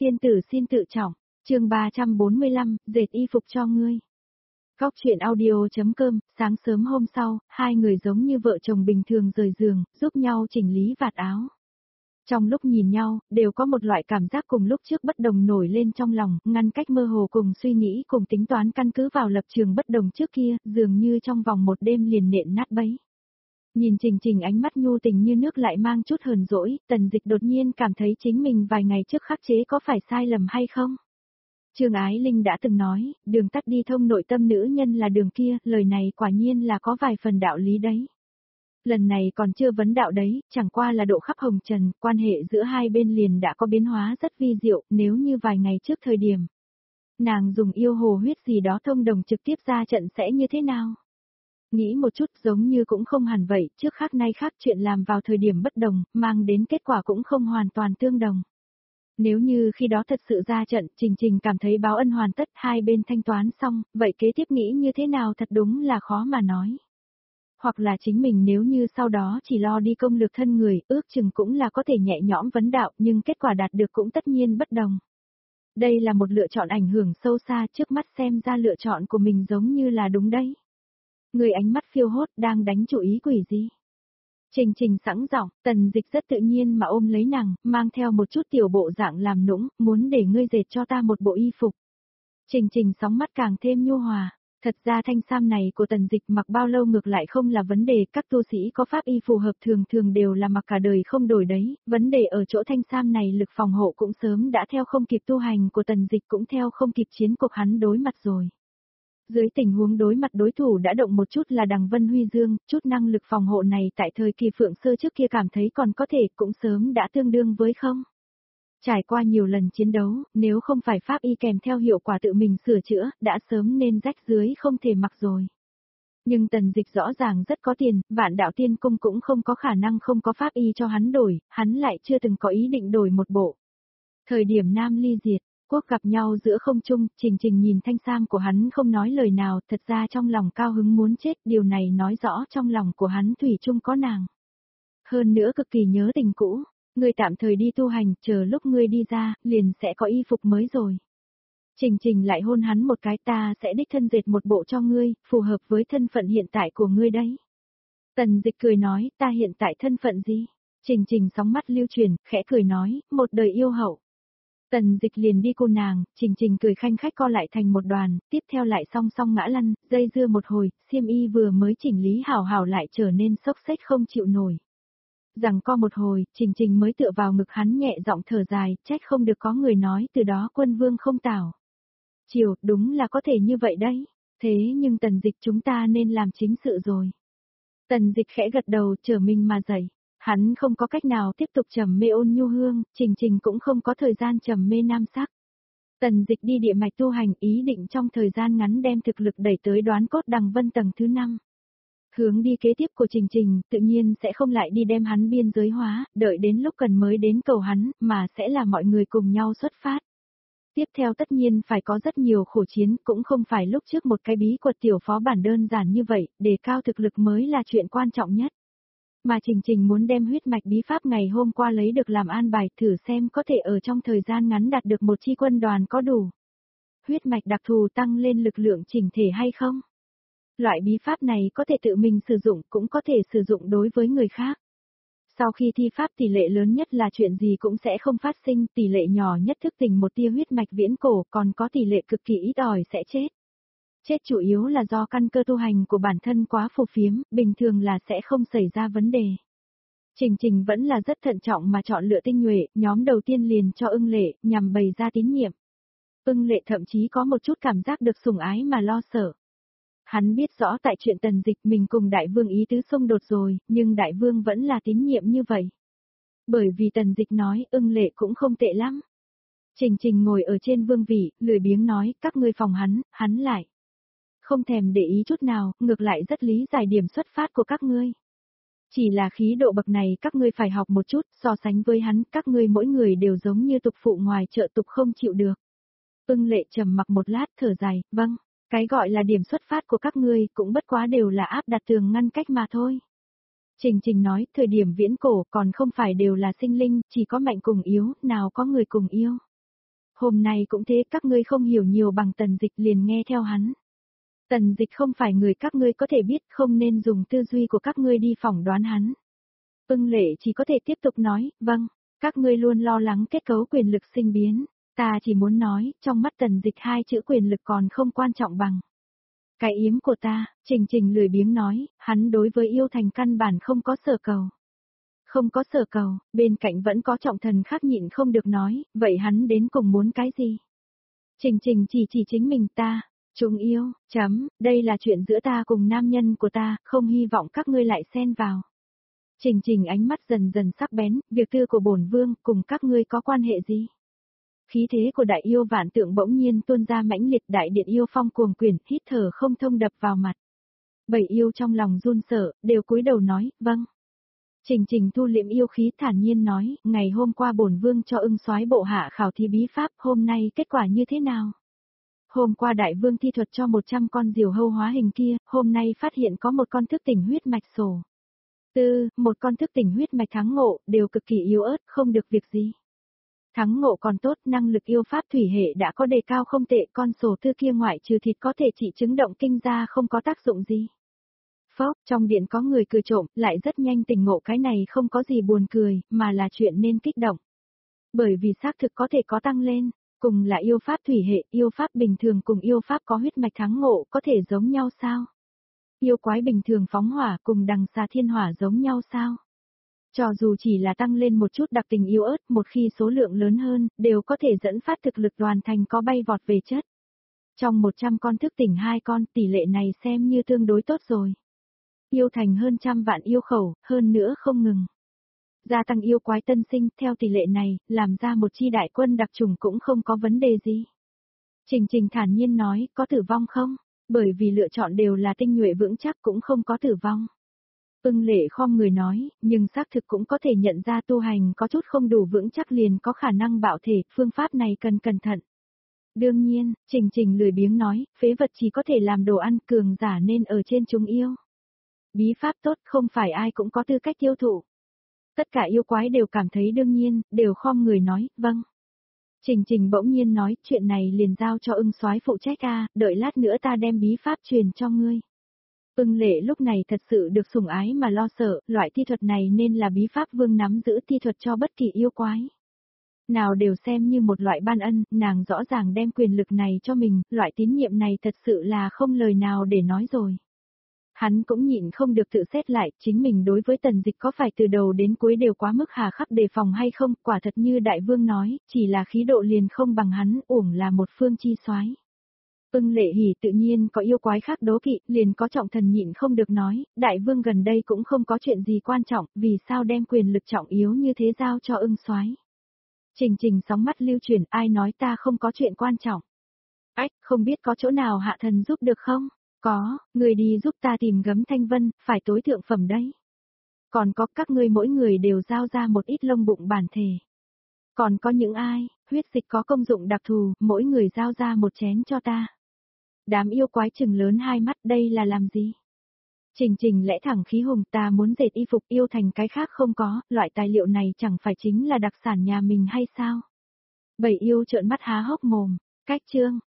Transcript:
Tiên tử xin tự trọng, chương 345, dệt y phục cho ngươi. Góc chuyện audio.com, sáng sớm hôm sau, hai người giống như vợ chồng bình thường rời giường, giúp nhau chỉnh lý vạt áo. Trong lúc nhìn nhau, đều có một loại cảm giác cùng lúc trước bất đồng nổi lên trong lòng, ngăn cách mơ hồ cùng suy nghĩ cùng tính toán căn cứ vào lập trường bất đồng trước kia, dường như trong vòng một đêm liền nện nát bấy. Nhìn Trình Trình ánh mắt nhu tình như nước lại mang chút hờn dỗi, Tần Dịch đột nhiên cảm thấy chính mình vài ngày trước khắc chế có phải sai lầm hay không? Trương Ái Linh đã từng nói, đường tắt đi thông nội tâm nữ nhân là đường kia, lời này quả nhiên là có vài phần đạo lý đấy. Lần này còn chưa vấn đạo đấy, chẳng qua là độ khắp hồng trần, quan hệ giữa hai bên liền đã có biến hóa rất vi diệu, nếu như vài ngày trước thời điểm. Nàng dùng yêu hồ huyết gì đó thông đồng trực tiếp ra trận sẽ như thế nào? Nghĩ một chút giống như cũng không hẳn vậy, trước khác nay khác chuyện làm vào thời điểm bất đồng, mang đến kết quả cũng không hoàn toàn tương đồng. Nếu như khi đó thật sự ra trận, Trình Trình cảm thấy báo ân hoàn tất, hai bên thanh toán xong, vậy kế tiếp nghĩ như thế nào thật đúng là khó mà nói. Hoặc là chính mình nếu như sau đó chỉ lo đi công lược thân người, ước chừng cũng là có thể nhẹ nhõm vấn đạo, nhưng kết quả đạt được cũng tất nhiên bất đồng. Đây là một lựa chọn ảnh hưởng sâu xa, trước mắt xem ra lựa chọn của mình giống như là đúng đấy. Người ánh mắt phiêu hốt đang đánh chủ ý quỷ gì? Trình Trình sẵn giọng, Tần Dịch rất tự nhiên mà ôm lấy nàng, mang theo một chút tiểu bộ dạng làm nũng, muốn để ngươi dệt cho ta một bộ y phục. Trình Trình sóng mắt càng thêm nhu hòa, thật ra thanh sam này của Tần Dịch mặc bao lâu ngược lại không là vấn đề, các tu sĩ có pháp y phù hợp thường thường đều là mặc cả đời không đổi đấy, vấn đề ở chỗ thanh sam này lực phòng hộ cũng sớm đã theo không kịp tu hành của Tần Dịch cũng theo không kịp chiến cuộc hắn đối mặt rồi. Dưới tình huống đối mặt đối thủ đã động một chút là Đằng Vân Huy Dương, chút năng lực phòng hộ này tại thời kỳ Phượng Sơ trước kia cảm thấy còn có thể cũng sớm đã tương đương với không. Trải qua nhiều lần chiến đấu, nếu không phải pháp y kèm theo hiệu quả tự mình sửa chữa, đã sớm nên rách dưới không thể mặc rồi. Nhưng Tần Dịch rõ ràng rất có tiền, Vạn Đạo Tiên Cung cũng không có khả năng không có pháp y cho hắn đổi, hắn lại chưa từng có ý định đổi một bộ. Thời điểm Nam ly diệt, quốc gặp nhau giữa không trung, Trình Trình nhìn thanh sam của hắn không nói lời nào, thật ra trong lòng cao hứng muốn chết, điều này nói rõ trong lòng của hắn thủy chung có nàng. Hơn nữa cực kỳ nhớ tình cũ, ngươi tạm thời đi tu hành, chờ lúc ngươi đi ra, liền sẽ có y phục mới rồi. Trình Trình lại hôn hắn một cái, ta sẽ đích thân dệt một bộ cho ngươi, phù hợp với thân phận hiện tại của ngươi đấy. Tần Dịch cười nói, ta hiện tại thân phận gì? Trình Trình sóng mắt lưu chuyển, khẽ cười nói, một đời yêu hậu. Tần Dịch liền đi cô nàng, Trình Trình cười khanh khách co lại thành một đoàn, tiếp theo lại song song ngã lăn, dây dưa một hồi, xiêm y vừa mới chỉnh lý hảo hảo lại trở nên xốc xếch không chịu nổi. Rằng co một hồi, Trình Trình mới tựa vào ngực hắn nhẹ giọng thở dài, trách không được có người nói từ đó quân vương không tảo. Chiều, đúng là có thể như vậy đấy, thế nhưng Tần Dịch chúng ta nên làm chính sự rồi. Tần Dịch khẽ gật đầu trở mình mà dậy. Hắn không có cách nào tiếp tục trầm mê ôn nhu hương, Trình Trình cũng không có thời gian trầm mê nam sắc. Tần Dịch đi địa mạch tu hành ý định trong thời gian ngắn đem thực lực đẩy tới đoán cốt Đằng Vân tầng thứ 5. Hướng đi kế tiếp của Trình Trình tự nhiên sẽ không lại đi đem hắn biên giới hóa, đợi đến lúc cần mới đến cầu hắn, mà sẽ là mọi người cùng nhau xuất phát. Tiếp theo tất nhiên phải có rất nhiều khổ chiến, cũng không phải lúc trước một cái bí quật tiểu phó bản đơn giản như vậy, đề cao thực lực mới là chuyện quan trọng nhất. Mà Trình Trình muốn đem huyết mạch bí pháp ngày hôm qua lấy được làm an bài thử xem có thể ở trong thời gian ngắn đạt được một chi quân đoàn có đủ. Huyết mạch đặc thù tăng lên lực lượng chỉnh thể hay không? Loại bí pháp này có thể tự mình sử dụng cũng có thể sử dụng đối với người khác. Sau khi thi pháp tỷ lệ lớn nhất là chuyện gì cũng sẽ không phát sinh, tỷ lệ nhỏ nhất thức tỉnh một tia huyết mạch viễn cổ, còn có tỷ lệ cực kỳ ít ỏi sẽ chết. Chết chủ yếu là do căn cơ tu hành của bản thân quá phù phiếm, bình thường là sẽ không xảy ra vấn đề. Trình Trình vẫn là rất thận trọng mà chọn lựa tinh nhuệ, nhóm đầu tiên liền cho Ưng Lệ, nhằm bày ra tín nhiệm. Ưng Lệ thậm chí có một chút cảm giác được sủng ái mà lo sợ. Hắn biết rõ tại chuyện Tần Dịch mình cùng Đại Vương ý tứ xung đột rồi, nhưng Đại Vương vẫn là tín nhiệm như vậy. Bởi vì Tần Dịch nói Ưng Lệ cũng không tệ lắm. Trình Trình ngồi ở trên vương vị, lười biếng nói, các ngươi phòng hắn lại. Không thèm để ý chút nào, ngược lại rất lý giải điểm xuất phát của các ngươi. Chỉ là khí độ bậc này các ngươi phải học một chút, so sánh với hắn, các ngươi mỗi người đều giống như tục phụ ngoài chợ tục không chịu được. Ưng Lệ trầm mặc một lát thở dài, vâng, cái gọi là điểm xuất phát của các ngươi cũng bất quá đều là áp đặt tường ngăn cách mà thôi. Trình Trình nói, thời điểm viễn cổ còn không phải đều là sinh linh, chỉ có mạnh cùng yếu, nào có người cùng yêu. Hôm nay cũng thế, các ngươi không hiểu nhiều bằng Tần Dịch liền nghe theo hắn. Tần Dịch không phải người các ngươi có thể biết, không nên dùng tư duy của các ngươi đi phỏng đoán hắn. Ưng Lệ chỉ có thể tiếp tục nói, vâng, các ngươi luôn lo lắng kết cấu quyền lực sinh biến. Ta chỉ muốn nói, trong mắt Tần Dịch hai chữ quyền lực còn không quan trọng bằng. Cái yếm của ta, Trình Trình lười biếng nói, hắn đối với yêu thành căn bản không có sở cầu. Không có sở cầu, bên cạnh vẫn có trọng thần khác nhịn không được nói, vậy hắn đến cùng muốn cái gì? Trình Trình chỉ chính mình ta, chúng yêu, đây là chuyện giữa ta cùng nam nhân của ta, không hy vọng các ngươi lại xen vào. Trình Trình ánh mắt dần dần sắc bén, việc tư của bổn vương cùng các ngươi có quan hệ gì? Khí thế của đại yêu vạn tượng bỗng nhiên tuôn ra mãnh liệt, đại điện yêu phong cuồng quyển, hít thở không thông đập vào mặt. Bảy yêu trong lòng run sợ, đều cúi đầu nói, vâng. Trình Trình thu liệm yêu khí thản nhiên nói, ngày hôm qua bổn vương cho ưng soái bộ hạ khảo thí bí pháp, hôm nay kết quả như thế nào? Hôm qua đại vương thi thuật cho 100 con diều hâu hóa hình kia, hôm nay phát hiện có một con thức tỉnh huyết mạch sổ. Một con thức tỉnh huyết mạch thắng ngộ, đều cực kỳ yếu ớt, không được việc gì. Thắng ngộ còn tốt, năng lực yêu pháp thủy hệ đã có đề cao không tệ, con sổ tư kia ngoại trừ thịt có thể trị chứng động kinh ra không có tác dụng gì. Phốc, trong điện có người cười trộm, lại rất nhanh tỉnh ngộ cái này không có gì buồn cười, mà là chuyện nên kích động. Bởi vì xác thực có thể có tăng lên, cùng là yêu pháp thủy hệ, yêu pháp bình thường cùng yêu pháp có huyết mạch thắng ngộ có thể giống nhau sao? Yêu quái bình thường phóng hỏa cùng đằng xà thiên hỏa giống nhau sao? Cho dù chỉ là tăng lên một chút đặc tình yếu ớt, một khi số lượng lớn hơn, đều có thể dẫn phát thực lực đoàn thành có bay vọt về chất. Trong 100 con thức tỉnh 2 con, tỷ lệ này xem như tương đối tốt rồi. Yêu thành hơn 100 vạn yêu khẩu, hơn nữa không ngừng. Gia tăng yêu quái tân sinh, theo tỷ lệ này, làm ra một chi đại quân đặc trùng cũng không có vấn đề gì. Trình Trình thản nhiên nói, có tử vong không? Bởi vì lựa chọn đều là tinh nhuệ vững chắc cũng không có tử vong. Ưng Lệ khom người nói, nhưng xác thực cũng có thể nhận ra tu hành có chút không đủ vững chắc liền có khả năng bạo thể, phương pháp này cần cẩn thận. Đương nhiên, Trình Trình lười biếng nói, phế vật chỉ có thể làm đồ ăn, cường giả nên ở trên chúng yêu. Bí pháp tốt không phải ai cũng có tư cách tiêu thụ. Tất cả yêu quái đều cảm thấy đương nhiên, đều khom người nói, vâng. Trình Trình bỗng nhiên nói, chuyện này liền giao cho ưng soái phụ trách a, đợi lát nữa ta đem bí pháp truyền cho ngươi. Ưng Lệ lúc này thật sự được sủng ái mà lo sợ, loại thi thuật này nên là bí pháp vương nắm giữ thi thuật cho bất kỳ yêu quái. Nào đều xem như một loại ban ân, nàng rõ ràng đem quyền lực này cho mình, loại tín nhiệm này thật sự là không lời nào để nói rồi. Hắn cũng nhịn không được tự xét lại, chính mình đối với Tần Dịch có phải từ đầu đến cuối đều quá mức hà khắc đề phòng hay không, quả thật như đại vương nói, chỉ là khí độ liền không bằng hắn, uổng là một phương chi soái. Ưng Lệ hỉ tự nhiên có yêu quái khác đố kỵ, liền có trọng thần nhịn không được nói, đại vương gần đây cũng không có chuyện gì quan trọng, vì sao đem quyền lực trọng yếu như thế giao cho ưng soái. Trình Trình sóng mắt lưu chuyển, ai nói ta không có chuyện quan trọng. Ách, không biết có chỗ nào hạ thần giúp được không? Có, người đi giúp ta tìm gấm thanh vân, phải tối thượng phẩm đấy. Còn có các ngươi mỗi người đều giao ra một ít lông bụng bản thể. Còn có những ai, huyết dịch có công dụng đặc thù, mỗi người giao ra một chén cho ta. Đám yêu quái trừng lớn hai mắt, đây là làm gì? Trình Trình lẽ thẳng khí hùng, ta muốn dệt y phục yêu thành cái khác không có, loại tài liệu này chẳng phải chính là đặc sản nhà mình hay sao? Bảy yêu trợn mắt há hốc mồm, cách chương.